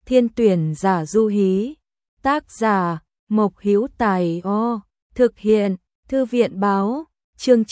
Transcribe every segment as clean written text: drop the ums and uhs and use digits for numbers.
Thiên tuyển giả du hí. Tác giả Mộc Hữu Tài. Thực hiện Thư viện báo. Chương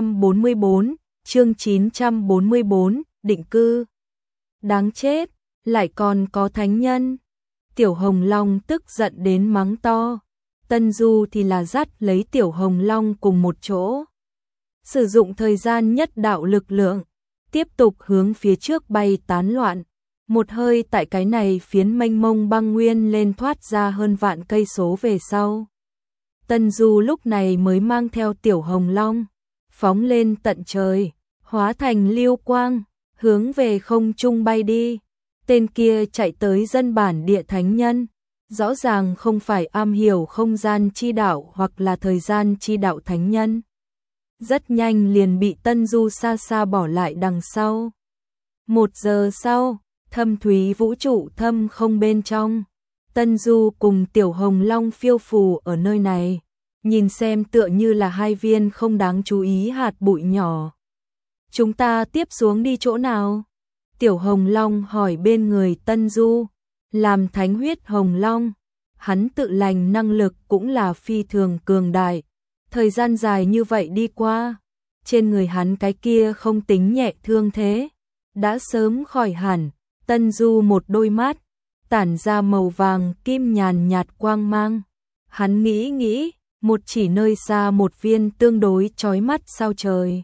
944, định cư. Đáng chết, lại còn có thánh nhân. Tiểu Hồng Long tức giận đến mắng to. Tân Du thì là dắt lấy Tiểu Hồng Long cùng một chỗ. Sử dụng thời gian nhất đạo lực lượng, tiếp tục hướng phía trước bay tán loạn. Một hơi tại cái này phiến mênh mông băng nguyên lên thoát ra hơn vạn cây số về sau. Tân Du lúc này mới mang theo Tiểu Hồng Long, phóng lên tận trời, hóa thành lưu quang, hướng về không trung bay đi. Tên kia chạy tới dân bản địa thánh nhân, rõ ràng không phải am hiểu không gian chi đạo hoặc là thời gian chi đạo thánh nhân. Rất nhanh liền bị Tân Du xa xa bỏ lại đằng sau. 1 giờ sau, thâm thúy vũ trụ thâm không bên trong, Tân Du cùng Tiểu Hồng Long phiêu phù ở nơi này, nhìn xem tựa như là hai viên không đáng chú ý hạt bụi nhỏ. Chúng ta tiếp xuống đi chỗ nào? Tiểu Hồng Long hỏi bên người Tân Du. Làm thánh huyết Hồng Long, hắn tự lành năng lực cũng là phi thường cường đại. Thời gian dài như vậy đi qua, trên người hắn cái kia không tính nhẹ thương thế, đã sớm khỏi hẳn. Tân Du một đôi mắt, tản ra màu vàng kim nhàn nhạt quang mang. Hắn nghĩ, một chỉ nơi xa một viên tương đối chói mắt sao trời.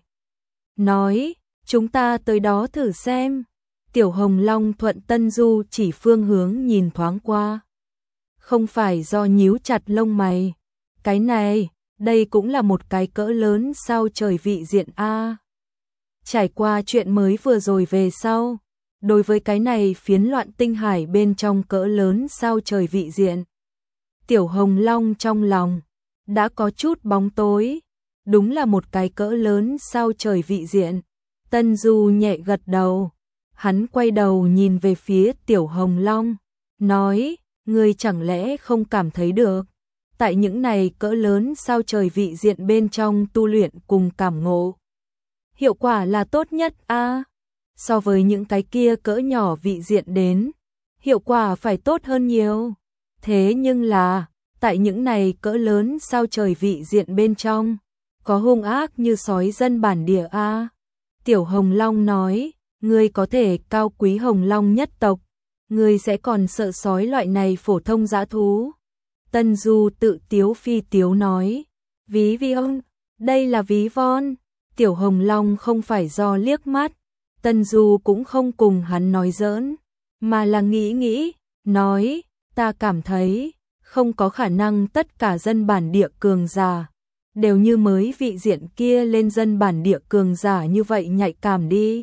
Nói, chúng ta tới đó thử xem. Tiểu Hồng Long thuận Tân Du chỉ phương hướng nhìn thoáng qua. Không phải do nhíu chặt lông mày. Cái này, đây cũng là một cái cỡ lớn sao trời vị diện A. Trải qua chuyện mới vừa rồi về sau, đối với cái này phiến loạn tinh hải bên trong cỡ lớn sao trời vị diện, Tiểu Hồng Long trong lòng đã có chút bóng tối. Đúng là một cái cỡ lớn sao trời vị diện. Tân Du nhẹ gật đầu. Hắn quay đầu nhìn về phía Tiểu Hồng Long, nói, ngươi chẳng lẽ không cảm thấy được, tại những này cỡ lớn sao trời vị diện bên trong tu luyện cùng cảm ngộ, hiệu quả là tốt nhất a. So với những cái kia cỡ nhỏ vị diện đến, hiệu quả phải tốt hơn nhiều. Thế nhưng là, tại những này cỡ lớn sao trời vị diện bên trong, có hung ác như sói dân bản địa a. Tiểu Hồng Long nói, ngươi có thể cao quý Hồng Long nhất tộc, ngươi sẽ còn sợ sói loại này phổ thông dã thú. Tân Du tự tiếu phi tiếu nói, ví von, đây là ví von. Tiểu Hồng Long không phải do liếc mắt, Tân Du cũng không cùng hắn nói giỡn, mà là nghĩ, nói, ta cảm thấy, không có khả năng tất cả dân bản địa cường giả đều như mới vị diện kia lên dân bản địa cường giả như vậy nhạy cảm đi.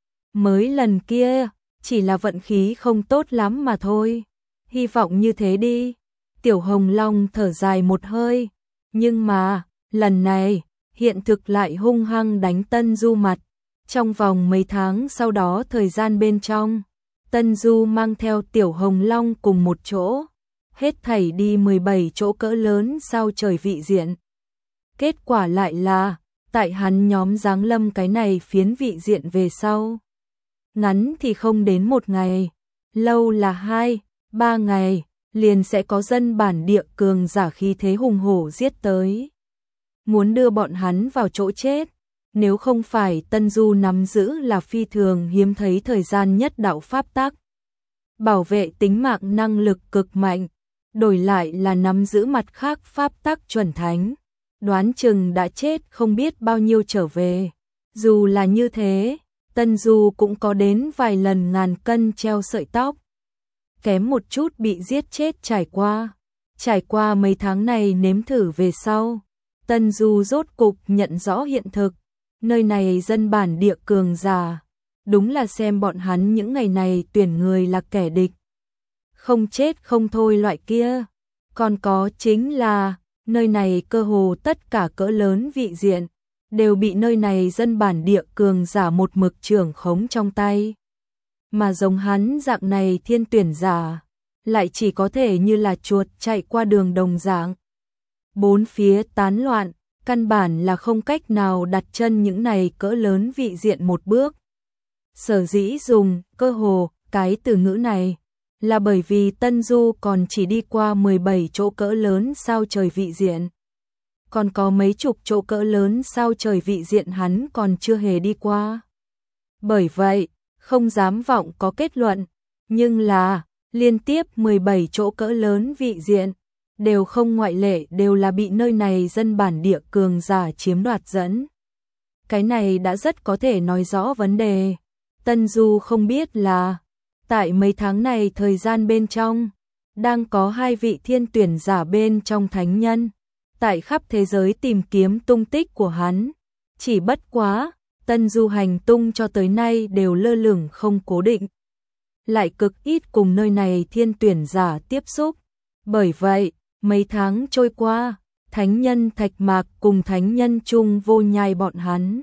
Mới lần kia, chỉ là vận khí không tốt lắm mà thôi. Hy vọng như thế đi. Tiểu Hồng Long thở dài một hơi. Nhưng mà, lần này, hiện thực lại hung hăng đánh Tân Du mặt. Trong vòng mấy tháng sau đó thời gian bên trong, Tân Du mang theo Tiểu Hồng Long cùng một chỗ. Hết thảy đi 17 chỗ cỡ lớn sao trời vị diện. Kết quả lại là, tại hắn nhóm giáng lâm cái này phiến vị diện về sau. Ngắn thì không đến 1 ngày, lâu là 2, 3 ngày, liền sẽ có dân bản địa cường giả khí thế hùng hổ giết tới. Muốn đưa bọn hắn vào chỗ chết, nếu không phải Tân Du nắm giữ là phi thường hiếm thấy thời gian nhất đạo pháp tắc. Bảo vệ tính mạng năng lực cực mạnh, đổi lại là nắm giữ mặt khác pháp tắc chuẩn thánh. Đoán chừng đã chết không biết bao nhiêu trở về. Dù là như thế, Tân Du cũng có đến vài lần ngàn cân treo sợi tóc. Kém một chút bị giết chết trải qua. Trải qua mấy tháng này nếm thử về sau, Tân Du rốt cục nhận rõ hiện thực. Nơi này dân bản địa cường giả, đúng là xem bọn hắn những ngày này tuyển người là kẻ địch. Không chết không thôi loại kia. Còn có chính là, nơi này cơ hồ tất cả cỡ lớn vị diện, đều bị nơi này dân bản địa cường giả một mực trưởng khống trong tay. Mà giống hắn dạng này thiên tuyển giả, lại chỉ có thể như là chuột chạy qua đường đồng dạng. Bốn phía tán loạn, căn bản là không cách nào đặt chân những này cỡ lớn vị diện một bước. Sở dĩ dùng, cơ hồ, cái từ ngữ này, là bởi vì Tân Du còn chỉ đi qua 17 chỗ cỡ lớn sao trời vị diện. Còn có mấy chục chỗ cỡ lớn sao trời vị diện hắn còn chưa hề đi qua. Bởi vậy, không dám vọng có kết luận, nhưng là liên tiếp 17 chỗ cỡ lớn vị diện, đều không ngoại lệ đều là bị nơi này dân bản địa cường giả chiếm đoạt dẫn. Cái này đã rất có thể nói rõ vấn đề. Tân Du không biết là, tại mấy tháng này thời gian bên trong, đang có 2 vị thiên tuyển giả bên trong thánh nhân, tại khắp thế giới tìm kiếm tung tích của hắn. Chỉ bất quá, Tân Du hành tung cho tới nay đều lơ lửng không cố định, lại cực ít cùng nơi này thiên tuyển giả tiếp xúc. Bởi vậy, mấy tháng trôi qua, thánh nhân Thạch Mạc cùng thánh nhân Trung Vô Nhai bọn hắn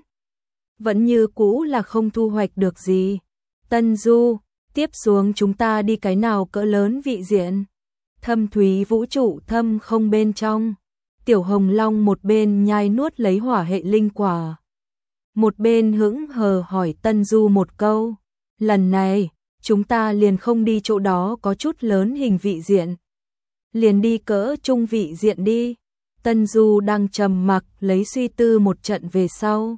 vẫn như cũ là không thu hoạch được gì. Tân Du, tiếp xuống chúng ta đi cái nào cỡ lớn vị diện? Thâm thúy vũ trụ thâm không bên trong, Tiểu Hồng Long một bên nhai nuốt lấy hỏa hệ linh quả, một bên hững hờ hỏi Tân Du một câu. Lần này, chúng ta liền không đi chỗ đó có chút lớn hình vị diện, liền đi cỡ trung vị diện đi. Tân Du đang trầm mặc lấy suy tư một trận về sau,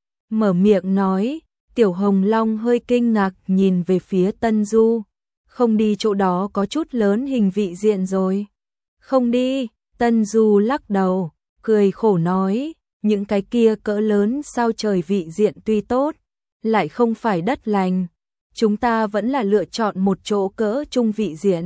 mở miệng nói. Tiểu Hồng Long hơi kinh ngạc nhìn về phía Tân Du. Không đi chỗ đó có chút lớn hình vị diện rồi? Không đi. Tân Du lắc đầu, cười khổ nói, những cái kia cỡ lớn sao trời vị diện tuy tốt, lại không phải đất lành. Chúng ta vẫn là lựa chọn một chỗ cỡ trung vị diện.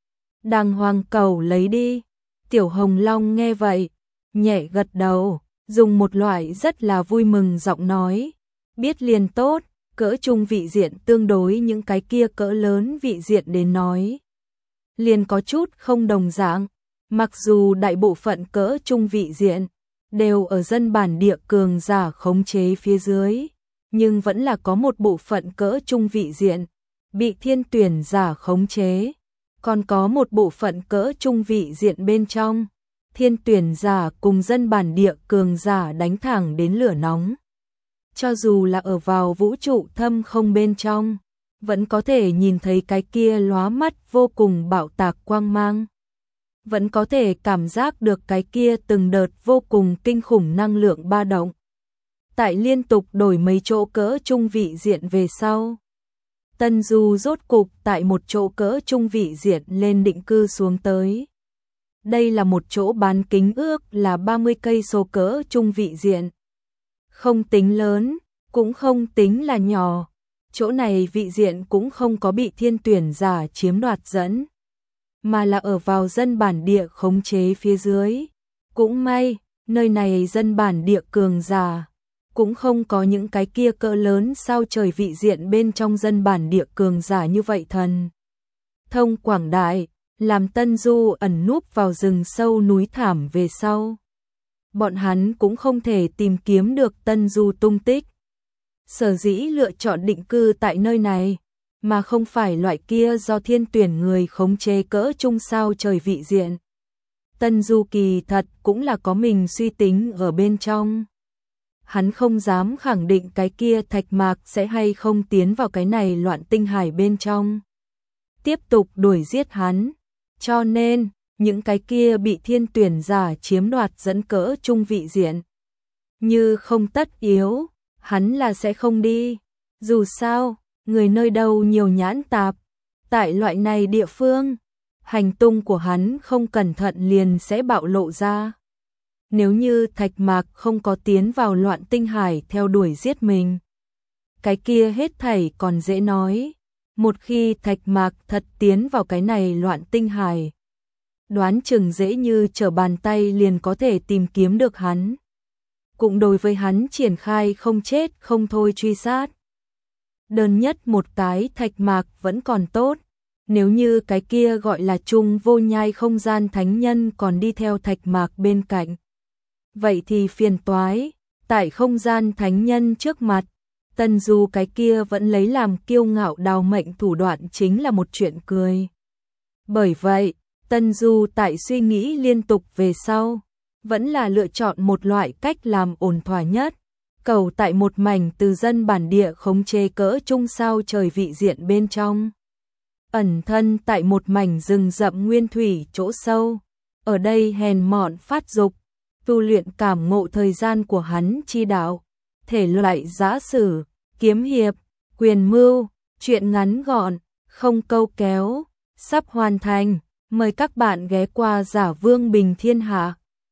Đàng hoàng cầu lấy đi. Tiểu Hồng Long nghe vậy, nhẹ gật đầu, dùng một loại rất là vui mừng giọng nói. Biết liền tốt, cỡ trung vị diện tương đối những cái kia cỡ lớn vị diện đến nói, liền có chút không đồng dạng. Mặc dù đại bộ phận cỡ trung vị diện đều ở dân bản địa cường giả khống chế phía dưới, nhưng vẫn là có một bộ phận cỡ trung vị diện bị thiên tuyển giả khống chế. Còn có một bộ phận cỡ trung vị diện bên trong, thiên tuyển giả cùng dân bản địa cường giả đánh thẳng đến lửa nóng. Cho dù là ở vào vũ trụ thâm không bên trong, vẫn có thể nhìn thấy cái kia lóa mắt vô cùng bạo tạc quang mang. Vẫn có thể cảm giác được cái kia từng đợt vô cùng kinh khủng năng lượng ba động. Tại liên tục đổi mấy chỗ cỡ trung vị diện về sau, Tân Du rốt cục tại một chỗ cỡ trung vị diện lên định cư xuống tới. Đây là một chỗ bán kính ước là 30 cây số cỡ trung vị diện. Không tính lớn, cũng không tính là nhỏ. Chỗ này vị diện cũng không có bị thiên tuyển giả chiếm đoạt dẫn, mà là ở vào dân bản địa khống chế phía dưới. Cũng may, nơi này dân bản địa cường giả cũng không có những cái kia cỡ lớn sao trời vị diện bên trong dân bản địa cường giả như vậy thần thông quảng đại, làm Tân Du ẩn núp vào rừng sâu núi thảm về sau. Bọn hắn cũng không thể tìm kiếm được Tân Du tung tích. Sở dĩ lựa chọn định cư tại nơi này, mà không phải loại kia do thiên tuyển người khống chế cỡ trung sao trời vị diện. Tân Du kỳ thật cũng là có mình suy tính ở bên trong. Hắn không dám khẳng định cái kia Thạch Mạc sẽ hay không tiến vào cái này loạn tinh hải bên trong, tiếp tục đuổi giết hắn. Cho nên, những cái kia bị thiên tuyển giả chiếm đoạt dẫn cỡ trung vị diện, như không tất yếu, hắn là sẽ không đi. Dù sao, người nơi đâu nhiều nhãn tạp, tại loại này địa phương, hành tung của hắn không cẩn thận liền sẽ bạo lộ ra. Nếu như Thạch Mạc không có tiến vào loạn tinh hải theo đuổi giết mình, cái kia hết thảy còn dễ nói. Một khi Thạch Mạc thật tiến vào cái này loạn tinh hải, đoán chừng dễ như trở bàn tay liền có thể tìm kiếm được hắn, cũng đối với hắn triển khai không chết không thôi truy sát. Đơn nhất một cái Thạch Mạc vẫn còn tốt, nếu như cái kia gọi là Trung Vô Nhai không gian thánh nhân còn đi theo Thạch Mạc bên cạnh, vậy thì phiền toái. Tại không gian thánh nhân trước mặt, Tân Du cái kia vẫn lấy làm kiêu ngạo đào mệnh thủ đoạn chính là một chuyện cười. Bởi vậy, Tân Du tại suy nghĩ liên tục về sau, vẫn là lựa chọn một loại cách làm ổn thỏa nhất, cầu tại một mảnh từ dân bản địa khống chế cỡ trung sao trời vị diện bên trong. ẩn thân tại một mảnh rừng rậm nguyên thủy chỗ sâu. Ở đây hèn mọn phát dục, tu luyện cảm ngộ thời gian của hắn chi đạo, thể loại giã sử, kiếm hiệp, quyền mưu, truyện ngắn gọn, không câu kéo, sắp hoàn thành. Mời các bạn ghé qua Giả Vương Bình Thiên Hạ.